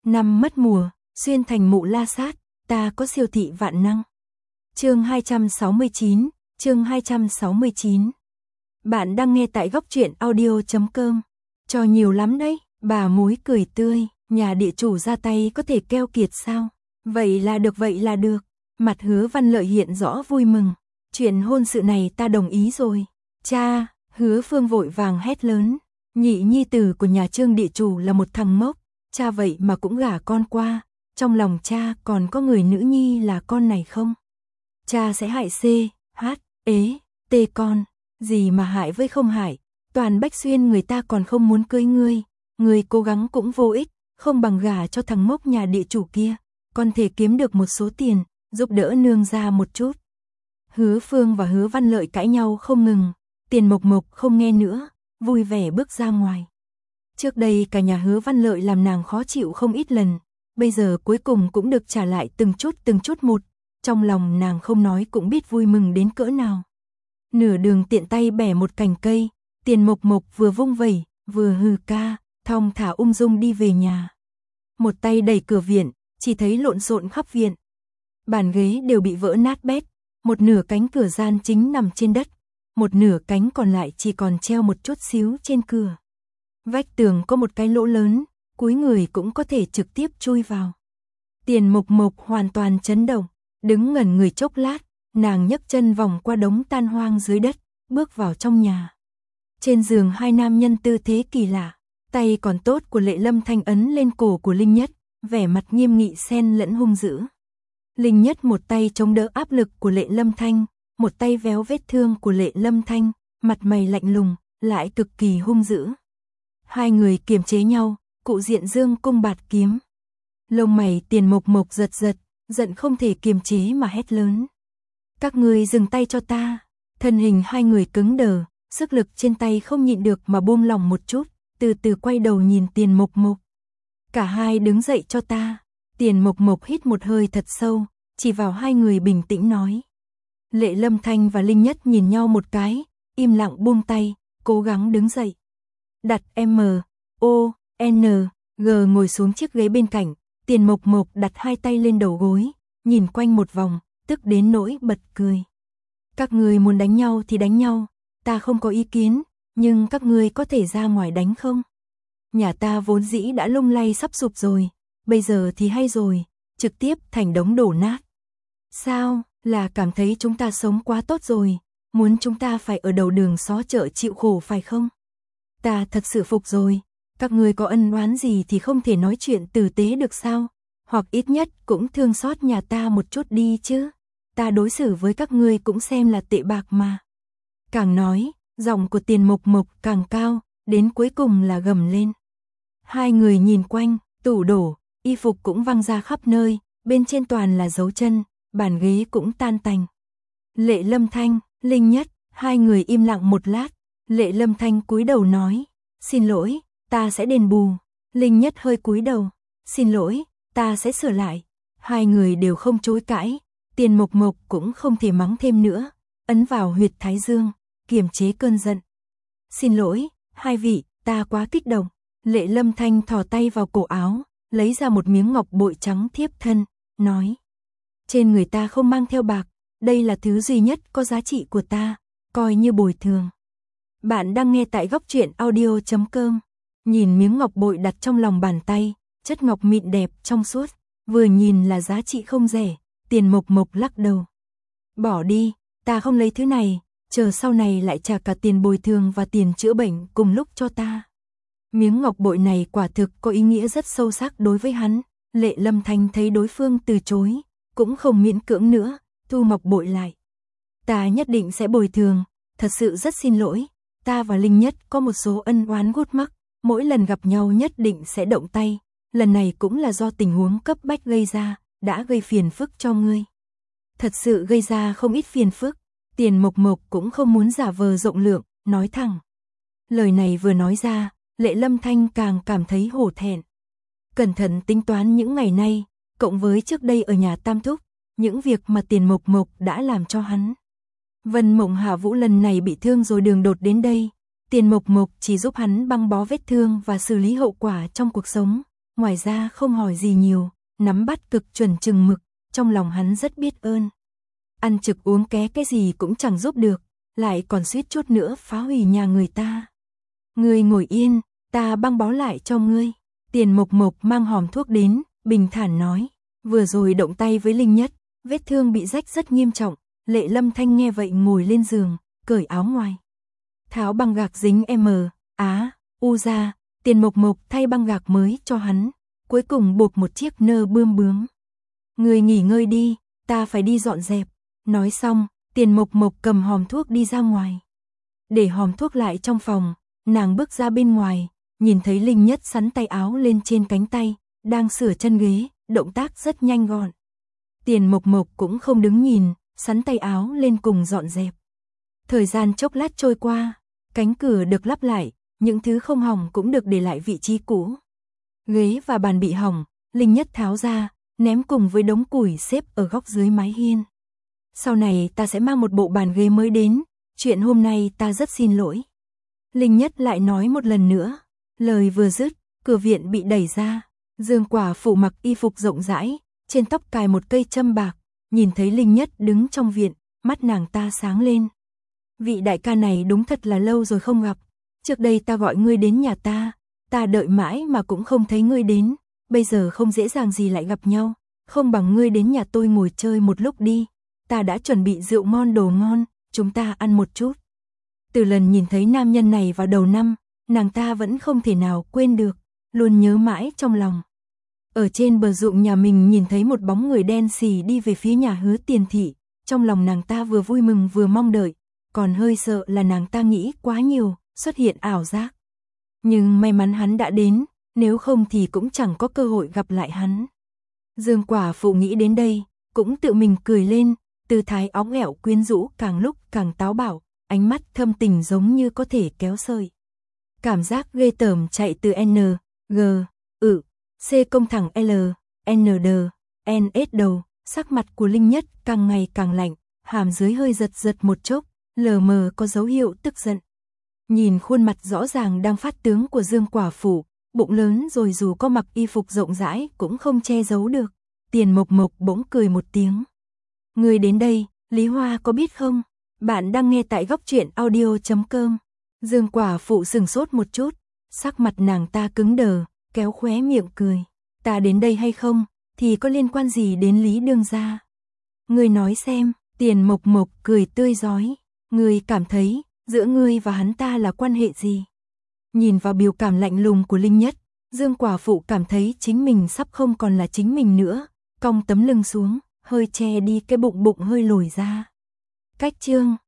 Năm mất mùa, xuyên thành mụ la sát, ta có siêu thị vạn năng. Chương 269, chương 269. Bạn đang nghe tại góc truyện audio.com. Cho nhiều lắm đấy, bà mối cười tươi, nhà địa chủ ra tay có thể keo kiệt sao? Vậy là được. Mặt Hứa Văn Lợi hiện rõ vui mừng. Chuyện hôn sự này ta đồng ý rồi. Cha, Hứa Phương vội vàng hét lớn. Nhị nhi tử của nhà Trương địa chủ là một thằng ngốc. Cha vậy mà cũng gả con qua. Trong lòng cha còn có người nữ nhi là con này không? Cha sẽ hại C, H, ế, T con. Gì mà hại với không hại. Toàn Bách Xuyên người ta còn không muốn cưới ngươi. Ngươi cố gắng cũng vô ích. Không bằng gả cho thằng ngốc nhà địa chủ kia. Con thể kiếm được một số tiền, giúp đỡ nương ra một chút. Hứa Phương và Hứa Văn Lợi cãi nhau không ngừng. Tiền Mộc Mộc không nghe nữa, vui vẻ bước ra ngoài. Trước đây cả nhà Hứa Văn Lợi làm nàng khó chịu không ít lần. Bây giờ cuối cùng cũng được trả lại từng chút một. Trong lòng nàng không nói cũng biết vui mừng đến cỡ nào. Nửa đường tiện tay bẻ một cành cây, Tiền Mộc Mộc vừa vung vẩy, vừa hừ ca, thong thả ung dung đi về nhà. Một tay đẩy cửa viện, chỉ thấy lộn xộn khắp viện. Bàn ghế đều bị vỡ nát bét, một nửa cánh cửa gian chính nằm trên đất, một nửa cánh còn lại chỉ còn treo một chút xíu trên cửa. Vách tường có một cái lỗ lớn, cúi người cũng có thể trực tiếp chui vào. Tiền Mộc Mộc hoàn toàn chấn động, đứng ngẩn người chốc lát, nàng nhấc chân vòng qua đống tan hoang dưới đất, bước vào trong nhà. Trên giường hai nam nhân tư thế kỳ lạ, tay còn tốt của Lệ Lâm Thanh ấn lên cổ của Linh Nhất, vẻ mặt nghiêm nghị xen lẫn hung dữ. Linh Nhất một tay chống đỡ áp lực của Lệ Lâm Thanh, một tay véo vết thương của Lệ Lâm Thanh, mặt mày lạnh lùng, lại cực kỳ hung dữ. Hai người kiềm chế nhau, cụ diện dương cung bạt kiếm. Lông mày Tiền Mộc Mộc giật giật, giận không thể kiềm chế mà hét lớn. Các ngươi dừng tay cho ta. Thân hình hai người cứng đờ, sức lực trên tay không nhịn được mà buông lỏng một chút, từ từ quay đầu nhìn Tiền Mộc Mộc. Cả hai đứng dậy cho ta. Tiền Mộc Mộc hít một hơi thật sâu, chỉ vào hai người bình tĩnh nói. Lệ Lâm Thanh và Linh Nhất nhìn nhau một cái, im lặng buông tay, cố gắng đứng dậy. Đặt M, O, N, G ngồi xuống chiếc ghế bên cạnh, Tiền Mộc Mộc đặt hai tay lên đầu gối, nhìn quanh một vòng, tức đến nỗi bật cười. Các ngươi muốn đánh nhau thì đánh nhau, ta không có ý kiến, nhưng các ngươi có thể ra ngoài đánh không? Nhà ta vốn dĩ đã lung lay sắp sụp rồi, bây giờ thì hay rồi, trực tiếp thành đống đổ nát. Sao, là cảm thấy chúng ta sống quá tốt rồi, muốn chúng ta phải ở đầu đường xó chợ chịu khổ phải không? Ta thật sự phục rồi, các ngươi có ân oán gì thì không thể nói chuyện tử tế được sao? Hoặc ít nhất cũng thương xót nhà ta một chút đi chứ. Ta đối xử với các ngươi cũng xem là tệ bạc mà. Càng nói, giọng của Tiền Mộc Mộc càng cao, đến cuối cùng là gầm lên. Hai người nhìn quanh, tủ đổ, y phục cũng văng ra khắp nơi, bên trên toàn là dấu chân, bàn ghế cũng tan tành. Lệ Lâm Thanh, Linh Nhất, hai người im lặng một lát. Lệ Lâm Thanh cúi đầu nói, xin lỗi, ta sẽ đền bù. Linh Nhất hơi cúi đầu, xin lỗi, ta sẽ sửa lại. Hai người đều không chối cãi, Tiền Mộc Mộc cũng không thể mắng thêm nữa, ấn vào huyệt thái dương, kiềm chế cơn giận. Xin lỗi, hai vị, ta quá kích động. Lệ Lâm Thanh thò tay vào cổ áo, lấy ra một miếng ngọc bội trắng thiếp thân, nói. Trên người ta không mang theo bạc, đây là thứ duy nhất có giá trị của ta, coi như bồi thường. Bạn đang nghe tại góc truyện audio.com. Nhìn miếng ngọc bội đặt trong lòng bàn tay, chất ngọc mịn đẹp trong suốt, vừa nhìn là giá trị không rẻ. Tiền Mộc Mộc lắc đầu. Bỏ đi, ta không lấy thứ này, chờ sau này lại trả cả tiền bồi thường và tiền chữa bệnh cùng lúc cho ta. Miếng ngọc bội này quả thực có ý nghĩa rất sâu sắc đối với hắn. Lệ Lâm Thanh thấy đối phương từ chối, cũng không miễn cưỡng nữa, thu ngọc bội lại. Ta nhất định sẽ bồi thường, thật sự rất xin lỗi, ta và Linh Nhất có một số ân oán gút mắc, mỗi lần gặp nhau nhất định sẽ động tay, lần này cũng là do tình huống cấp bách gây ra, đã gây phiền phức cho ngươi. Thật sự gây ra không ít phiền phức, Tiền Mộc Mộc cũng không muốn giả vờ rộng lượng, nói thẳng. Lời này vừa nói ra, Lệ Lâm Thanh càng cảm thấy hổ thẹn. Cẩn thận tính toán những ngày nay, cộng với trước đây ở nhà Tam Thúc, những việc mà Tiền Mộc Mộc đã làm cho hắn. Vân Mộng Hạ Vũ lần này bị thương rồi đường đột đến đây, Tiền Mộc Mộc chỉ giúp hắn băng bó vết thương và xử lý hậu quả trong cuộc sống, ngoài ra không hỏi gì nhiều, nắm bắt cực chuẩn chừng mực, trong lòng hắn rất biết ơn. Ăn trực uống ké cái gì cũng chẳng giúp được, lại còn suýt chút nữa phá hủy nhà người ta. Ngươi ngồi yên, ta băng bó lại cho ngươi. Tiền Mộc Mộc mang hòm thuốc đến, bình thản nói, vừa rồi động tay với Linh Nhất, vết thương bị rách rất nghiêm trọng. Lệ Lâm Thanh nghe vậy ngồi lên giường, cởi áo ngoài. Tháo băng gạc dính U ra, Tiền Mộc Mộc thay băng gạc mới cho hắn, cuối cùng buộc một chiếc nơ bươm bướm. Người nghỉ ngơi đi, ta phải đi dọn dẹp. Nói xong, Tiền Mộc Mộc cầm hòm thuốc đi ra ngoài. Để hòm thuốc lại trong phòng, nàng bước ra bên ngoài, nhìn thấy Linh Nhất sắn tay áo lên trên cánh tay, đang sửa chân ghế, động tác rất nhanh gọn. Tiền Mộc Mộc cũng không đứng nhìn, sắn tay áo lên cùng dọn dẹp. Thời gian chốc lát trôi qua, cánh cửa được lắp lại, những thứ không hỏng cũng được để lại vị trí cũ. Ghế và bàn bị hỏng, Linh Nhất tháo ra, ném cùng với đống củi xếp ở góc dưới mái hiên. Sau này ta sẽ mang một bộ bàn ghế mới đến, chuyện hôm nay ta rất xin lỗi. Linh Nhất lại nói một lần nữa, lời vừa dứt, cửa viện bị đẩy ra, Dương Quả Phụ mặc y phục rộng rãi, trên tóc cài một cây châm bạc, nhìn thấy Linh Nhất đứng trong viện, mắt nàng ta sáng lên. Vị đại ca này đúng thật là lâu rồi không gặp, trước đây ta gọi ngươi đến nhà ta đợi mãi mà cũng không thấy ngươi đến, bây giờ không dễ dàng gì lại gặp nhau, không bằng ngươi đến nhà tôi ngồi chơi một lúc đi, ta đã chuẩn bị rượu ngon đồ ngon, chúng ta ăn một chút. Từ lần nhìn thấy nam nhân này vào đầu năm, nàng ta vẫn không thể nào quên được, luôn nhớ mãi trong lòng. Ở trên bờ ruộng nhà mình nhìn thấy một bóng người đen xì đi về phía nhà Hứa Tiền Thị, trong lòng nàng ta vừa vui mừng vừa mong đợi, còn hơi sợ là nàng ta nghĩ quá nhiều, xuất hiện ảo giác. Nhưng may mắn hắn đã đến, nếu không thì cũng chẳng có cơ hội gặp lại hắn. Dương Quả Phụ nghĩ đến đây, cũng tự mình cười lên, tư thái óng ẻo quyến rũ càng lúc càng táo bạo, ánh mắt thâm tình giống như có thể kéo sợi. Cảm giác ghê tởm chạy từ N, G, C công thẳng L, N D, N S đầu, sắc mặt của Linh Nhất càng ngày càng lạnh, hàm dưới hơi giật giật một chốc, lờ mờ có dấu hiệu tức giận. Nhìn khuôn mặt rõ ràng đang phát tướng của Dương Quả Phụ, bụng lớn rồi dù có mặc y phục rộng rãi cũng không che giấu được. Tiền Mộc Mộc bỗng cười một tiếng. Người đến đây, Lý Hoa có biết không? Bạn đang nghe tại góc truyện audio.com. Dương Quả Phụ sừng sốt một chút, sắc mặt nàng ta cứng đờ, kéo khóe miệng cười. Ta đến đây hay không, thì có liên quan gì đến Lý Đương gia? Ngươi nói xem, Tiền Mộc Mộc cười tươi rói. Ngươi cảm thấy, giữa ngươi và hắn ta là quan hệ gì? Nhìn vào biểu cảm lạnh lùng của Linh Nhất, Dương Quả Phụ cảm thấy chính mình sắp không còn là chính mình nữa, cong tấm lưng xuống, hơi che đi cái bụng hơi lồi ra. Cách chương